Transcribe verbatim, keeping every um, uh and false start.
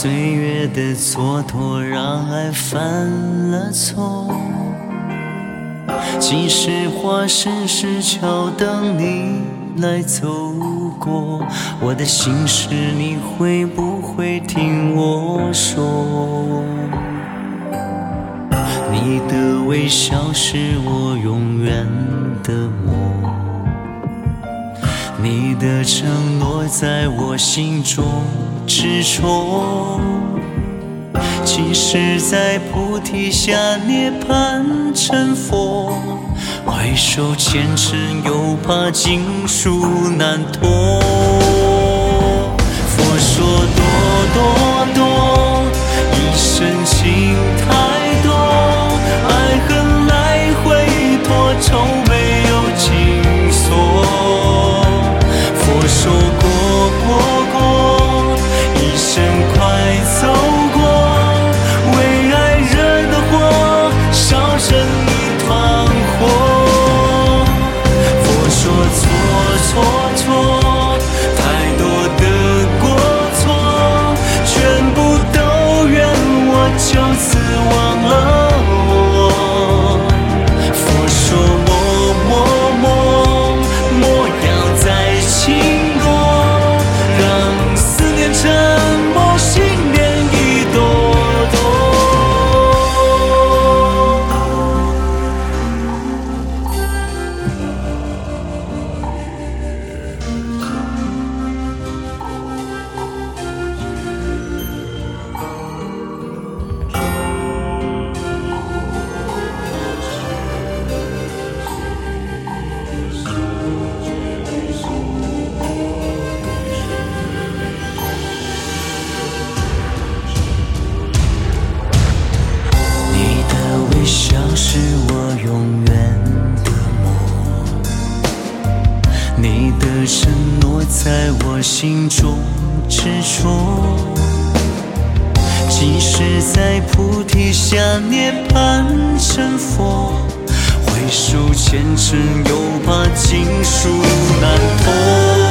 岁月的蹉跎让爱犯了错，即使花深石桥等你来走过，我的心事你会不会听我说？你的微笑是我永远的梦，你的承诺在我心中执着，即使在菩提下涅槃成佛，回首前尘又怕经书难脱。佛说多多多，一生情太多，爱恨来回拖，愁没有尽所。佛说过过过，一生快走过，为爱惹的祸，烧成一团火。佛说错错错，太多的过错，全部都怨我，就此忘了我。佛说默默默，莫要再轻过，让思念沉默，心变一朵朵。你的微笑是我永远的梦，你的承诺在我心中执着，即使在菩提下涅槃成佛，回首前尘又怕经书难脱。